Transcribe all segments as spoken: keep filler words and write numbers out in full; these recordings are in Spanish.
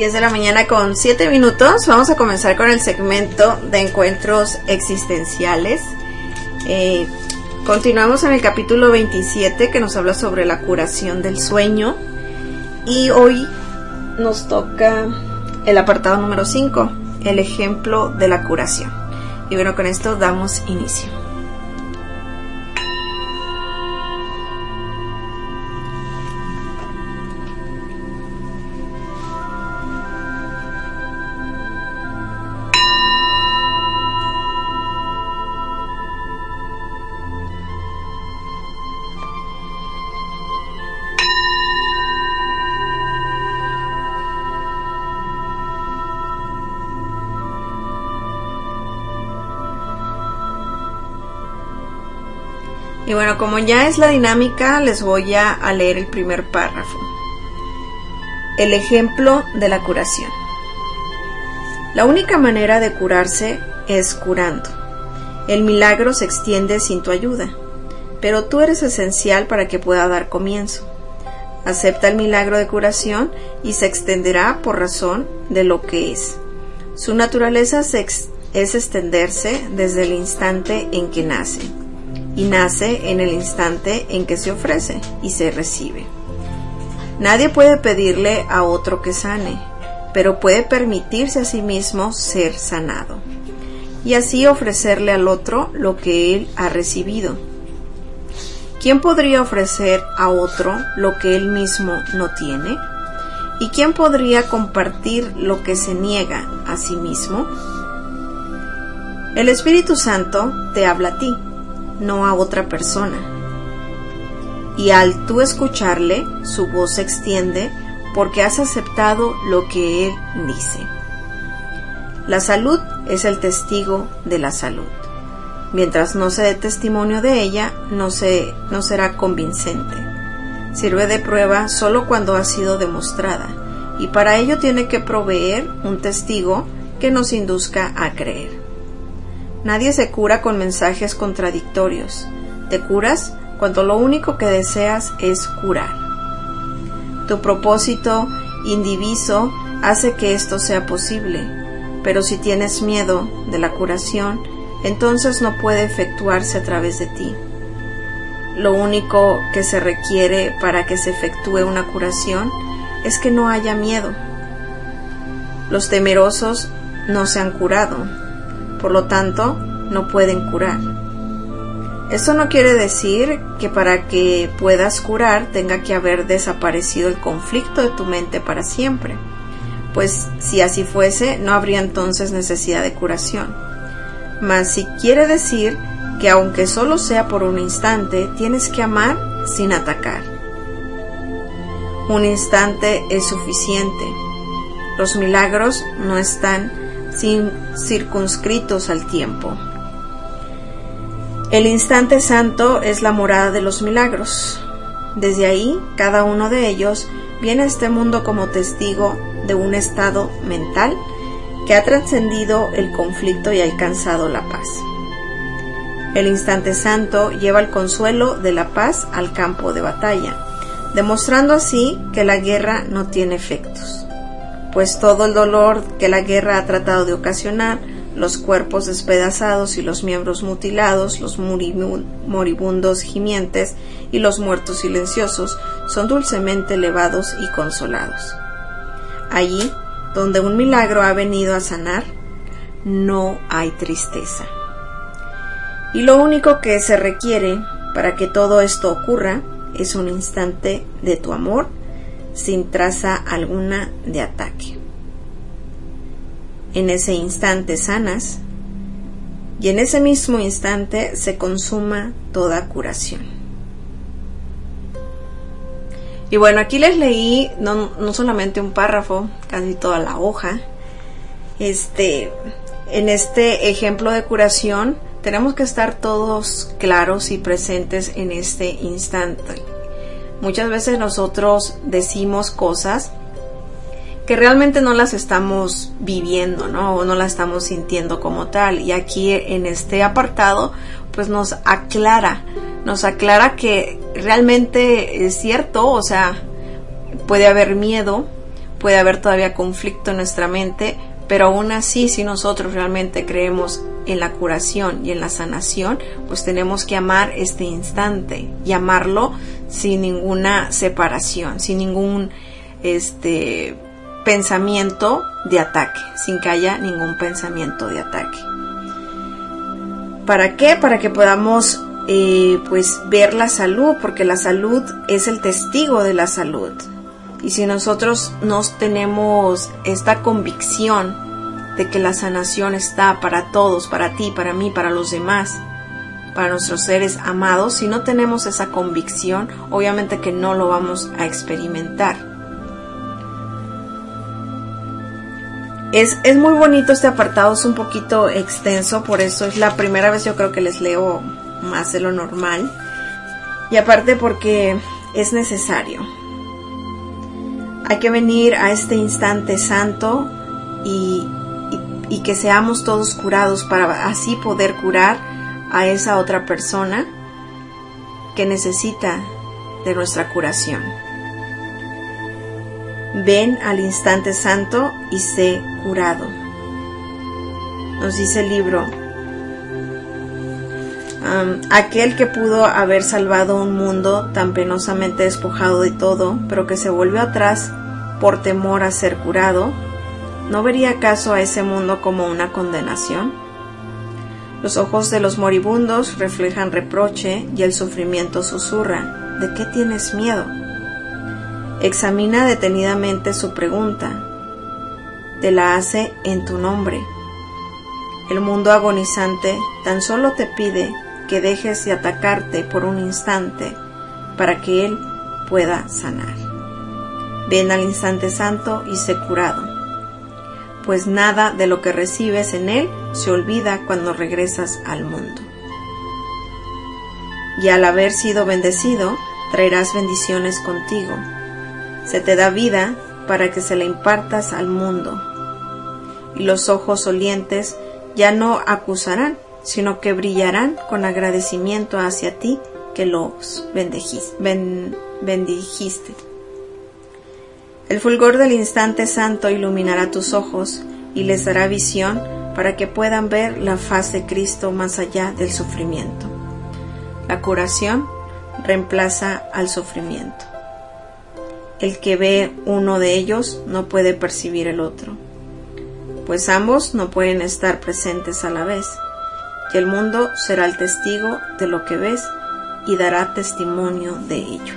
diez de la mañana con siete minutos. Vamos a comenzar con el segmento de encuentros existenciales. Eh, continuamos en el capítulo veintisiete, que nos habla sobre la curación del sueño. Y hoy nos toca el apartado número cinco, el ejemplo de la curación. Y bueno, con esto damos inicio. Y bueno, como ya es la dinámica, les voy a, a leer el primer párrafo. El ejemplo de la curación. La única manera de curarse es curando. El milagro se extiende sin tu ayuda, pero tú eres esencial para que pueda dar comienzo. Acepta el milagro de curación y se extenderá por razón de lo que es. Su naturaleza se ex- es extenderse desde el instante en que nace. Y nace en el instante en que se ofrece y se recibe. Nadie puede pedirle a otro que sane, pero puede permitirse a sí mismo ser sanado, y así ofrecerle al otro lo que él ha recibido. ¿Quién podría ofrecer a otro lo que él mismo no tiene? ¿Y quién podría compartir lo que se niega a sí mismo? El Espíritu Santo te habla a ti, no a otra persona, y al tú escucharle, su voz se extiende porque has aceptado lo que él dice. La salud es el testigo de la salud. Mientras no se dé testimonio de ella, no, se, no será convincente. Sirve de prueba solo cuando ha sido demostrada, y para ello tiene que proveer un testigo que nos induzca a creer. Nadie se cura con mensajes contradictorios. Te curas cuando lo único que deseas es curar. Tu propósito indiviso hace que esto sea posible, pero si tienes miedo de la curación, entonces no puede efectuarse a través de ti. Lo único que se requiere para que se efectúe una curación es que no haya miedo. Los temerosos no se han curado. Por lo tanto, no pueden curar. Esto no quiere decir que para que puedas curar tenga que haber desaparecido el conflicto de tu mente para siempre, pues si así fuese, no habría entonces necesidad de curación. Mas sí quiere decir que aunque solo sea por un instante, tienes que amar sin atacar. Un instante es suficiente. Los milagros no están sin circunscritos al tiempo. El instante santo es la morada de los milagros. Desde ahí, cada uno de ellos viene a este mundo como testigo de un estado mental que ha trascendido el conflicto y ha alcanzado la paz. El instante santo lleva el consuelo de la paz al campo de batalla, demostrando así que la guerra no tiene efectos, pues todo el dolor que la guerra ha tratado de ocasionar, los cuerpos despedazados y los miembros mutilados, los moribundos gimientes y los muertos silenciosos, son dulcemente elevados y consolados. Allí, donde un milagro ha venido a sanar, no hay tristeza. Y lo único que se requiere para que todo esto ocurra es un instante de tu amor, sin traza alguna de ataque. En ese instante sanas, y en ese mismo instante se consuma toda curación. Y bueno, aquí les leí no, no solamente un párrafo, casi toda la hoja. Este, en este ejemplo de curación tenemos que estar todos claros y presentes en este instante. Muchas veces nosotros decimos cosas que realmente no las estamos viviendo, ¿no? O no las estamos sintiendo como tal. Y aquí en este apartado, pues nos aclara, nos aclara que realmente es cierto, o sea, puede haber miedo, puede haber todavía conflicto en nuestra mente, pero aún así, si nosotros realmente creemos en la curación y en la sanación, pues tenemos que amar este instante y amarlo sin ninguna separación, sin ningún este pensamiento de ataque, sin que haya ningún pensamiento de ataque. ¿Para qué? Para que podamos eh, pues ver la salud, porque la salud es el testigo de la salud. Y si nosotros no tenemos esta convicción de que la sanación está para todos, para ti, para mí, para los demás, para nuestros seres amados, si no tenemos esa convicción, obviamente que no lo vamos a experimentar. Es, es muy bonito este apartado, es un poquito extenso, por eso es la primera vez yo creo que les leo más de lo normal. Y aparte porque es necesario. Hay que venir a este instante santo y, y, y que seamos todos curados para así poder curar a esa otra persona que necesita de nuestra curación. Ven al instante santo y sé curado. Nos dice el libro, um, aquel que pudo haber salvado un mundo tan penosamente despojado de todo, pero que se volvió atrás por temor a ser curado, ¿no vería acaso a ese mundo como una condenación? Los ojos de los moribundos reflejan reproche y el sufrimiento susurra, ¿de qué tienes miedo? Examina detenidamente su pregunta. Te la hace en tu nombre. El mundo agonizante tan solo te pide que dejes de atacarte por un instante para que él pueda sanar. Ven al instante santo y sé curado, pues nada de lo que recibes en él se olvida cuando regresas al mundo. Y al haber sido bendecido, traerás bendiciones contigo. Se te da vida para que se la impartas al mundo. Y los ojos olientes ya no acusarán, sino que brillarán con agradecimiento hacia ti que los bendijiste. Ben, bendijiste. El fulgor del instante santo iluminará tus ojos y les dará visión para que puedan ver la faz de Cristo más allá del sufrimiento. La curación reemplaza al sufrimiento. El que ve uno de ellos no puede percibir el otro, pues ambos no pueden estar presentes a la vez, y el mundo será el testigo de lo que ves y dará testimonio de ello.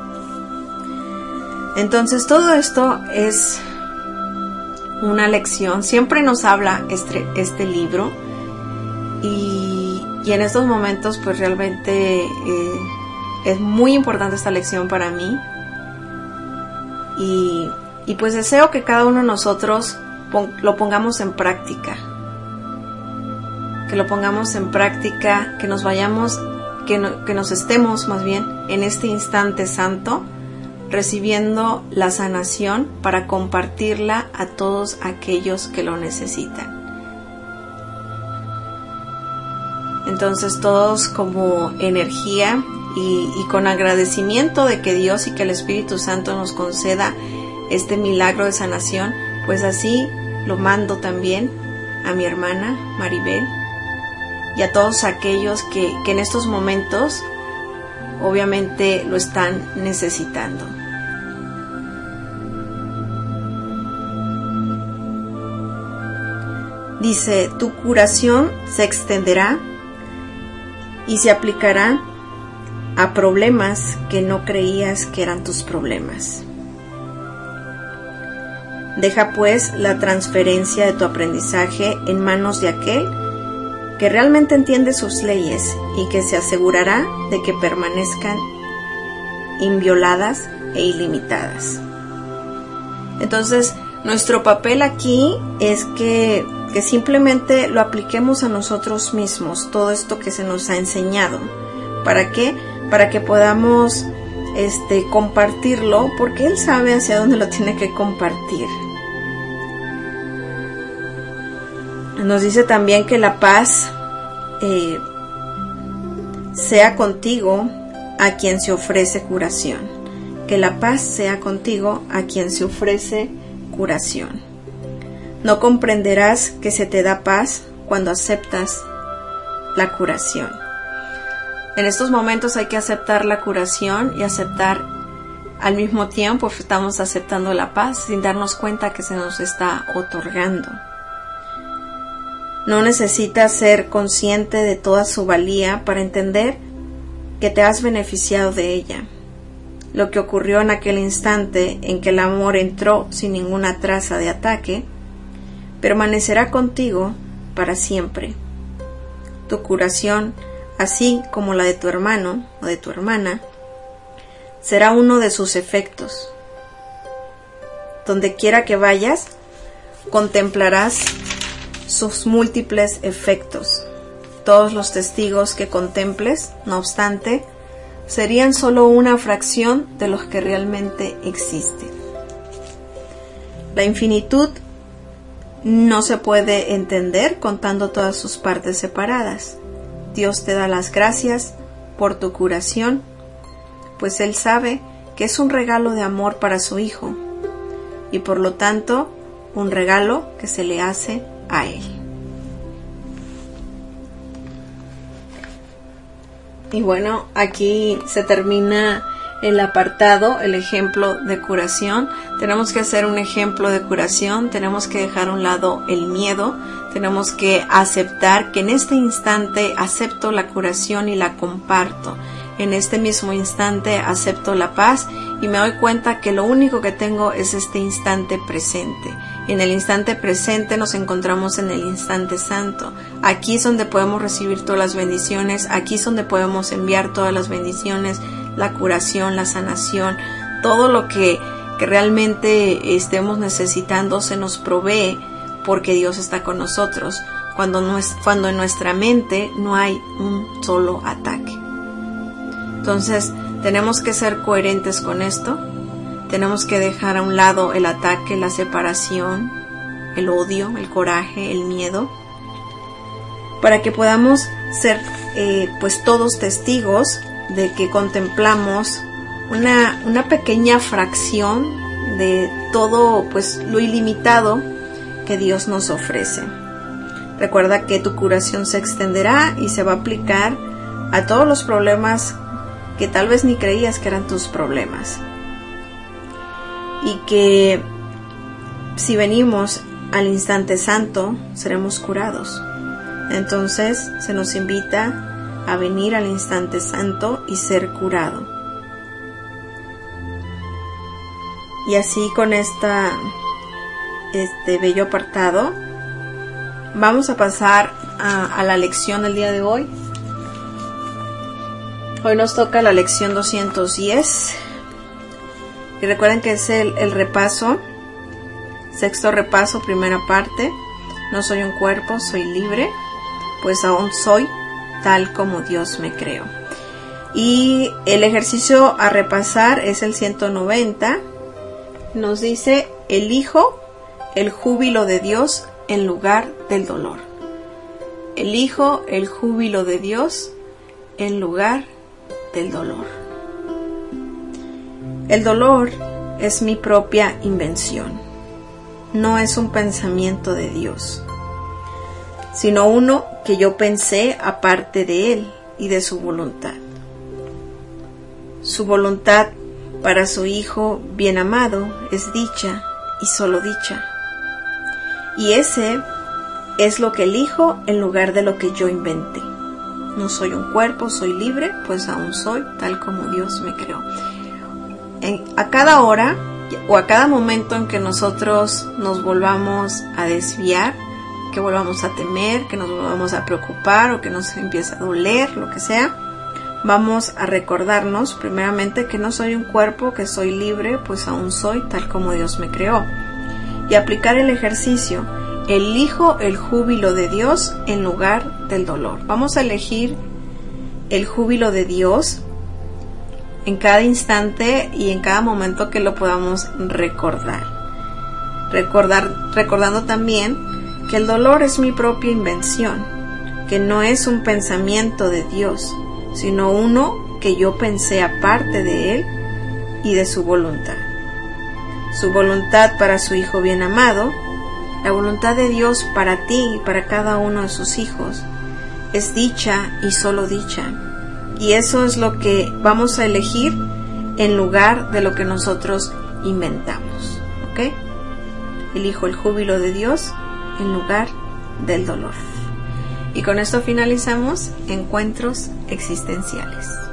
Entonces todo esto es una lección, siempre nos habla este, este libro y, y en estos momentos pues realmente eh, es muy importante esta lección para mí. Y, y pues deseo que cada uno de nosotros pon, lo pongamos en práctica. Que lo pongamos en práctica, que nos vayamos, que, no, que nos estemos más bien en este instante santo, recibiendo la sanación para compartirla a todos aquellos que lo necesitan. Entonces todos como energía Y, y con agradecimiento de que Dios y que el Espíritu Santo nos conceda este milagro de sanación, pues así lo mando también a mi hermana Maribel y a todos aquellos que, que en estos momentos obviamente lo están necesitando. Dice, tu curación se extenderá y se aplicará a problemas que no creías que eran tus problemas. Deja pues la transferencia de tu aprendizaje en manos de aquel que realmente entiende sus leyes y que se asegurará de que permanezcan invioladas e ilimitadas. Entonces, nuestro papel aquí es que, que simplemente lo apliquemos a nosotros mismos, todo esto que se nos ha enseñado. ¿Para qué? Para que podamos este, compartirlo, porque Él sabe hacia dónde lo tiene que compartir. Nos dice también que la paz eh, sea contigo a quien se ofrece curación. Que la paz sea contigo a quien se ofrece curación. No comprenderás que se te da paz cuando aceptas la curación. En estos momentos hay que aceptar la curación y aceptar al mismo tiempo, estamos aceptando la paz sin darnos cuenta que se nos está otorgando. No necesitas ser consciente de toda su valía para entender que te has beneficiado de ella. Lo que ocurrió en aquel instante en que el amor entró sin ninguna traza de ataque, permanecerá contigo para siempre. Tu curación, así como la de tu hermano o de tu hermana, será uno de sus efectos. Donde quiera que vayas, contemplarás sus múltiples efectos. Todos los testigos que contemples, no obstante, serían solo una fracción de los que realmente existen. La infinitud no se puede entender contando todas sus partes separadas. Dios te da las gracias por tu curación, pues Él sabe que es un regalo de amor para su Hijo, y por lo tanto, un regalo que se le hace a Él. Y bueno, aquí se termina el apartado, el ejemplo de curación. Tenemos que hacer un ejemplo de curación, tenemos que dejar a un lado el miedo, tenemos que aceptar que en este instante acepto la curación y la comparto. En este mismo instante acepto la paz y me doy cuenta que lo único que tengo es este instante presente. En el instante presente nos encontramos en el instante santo. Aquí es donde podemos recibir todas las bendiciones, aquí es donde podemos enviar todas las bendiciones, la curación, la sanación, todo lo que, que realmente estemos necesitando se nos provee porque Dios está con nosotros. Cuando, no es, cuando en nuestra mente no hay un solo ataque. Entonces, tenemos que ser coherentes con esto. Tenemos que dejar a un lado el ataque, la separación, el odio, el coraje, el miedo, para que podamos ser eh, pues todos testigos de que contemplamos una, una pequeña fracción de todo pues lo ilimitado que Dios nos ofrece. Recuerda que tu curación se extenderá y se va a aplicar a todos los problemas que tal vez ni creías que eran tus problemas. Y que si venimos al instante santo, seremos curados. Entonces se nos invita a venir al instante santo y ser curado. Y así con esta, este bello apartado, vamos a pasar a, a la lección del día de hoy. Hoy nos toca la lección doscientos diez. Y recuerden que es el, el repaso, sexto repaso, primera parte. No soy un cuerpo, soy libre, pues aún soy tal como Dios me creó. Y el ejercicio a repasar es el ciento noventa. Nos dice: elijo el júbilo de Dios en lugar del dolor. Elijo el júbilo de Dios en lugar del dolor. El dolor es mi propia invención. No es un pensamiento de Dios, sino uno que yo pensé aparte de Él y de su voluntad. Su voluntad para su Hijo bien amado es dicha y solo dicha. Y ese es lo que elijo en lugar de lo que yo inventé. No soy un cuerpo, soy libre, pues aún soy tal como Dios me creó. En, a cada hora o a cada momento en que nosotros nos volvamos a desviar, que volvamos a temer, que nos volvamos a preocupar o que nos empiece a doler, lo que sea, vamos a recordarnos primeramente que no soy un cuerpo, que soy libre, pues aún soy tal como Dios me creó. Y aplicar el ejercicio: elijo el júbilo de Dios en lugar del dolor. Vamos a elegir el júbilo de Dios en cada instante y en cada momento que lo podamos recordar. Recordar, recordando también que el dolor es mi propia invención, que no es un pensamiento de Dios, sino uno que yo pensé aparte de Él y de su voluntad. su voluntad para su Hijo bien amado, la voluntad de Dios para ti y para cada uno de sus hijos, es dicha y solo dicha. Y eso es lo que vamos a elegir en lugar de lo que nosotros inventamos. ¿Ok? Elijo el júbilo de Dios en lugar del dolor. Y con esto finalizamos Encuentros Existenciales.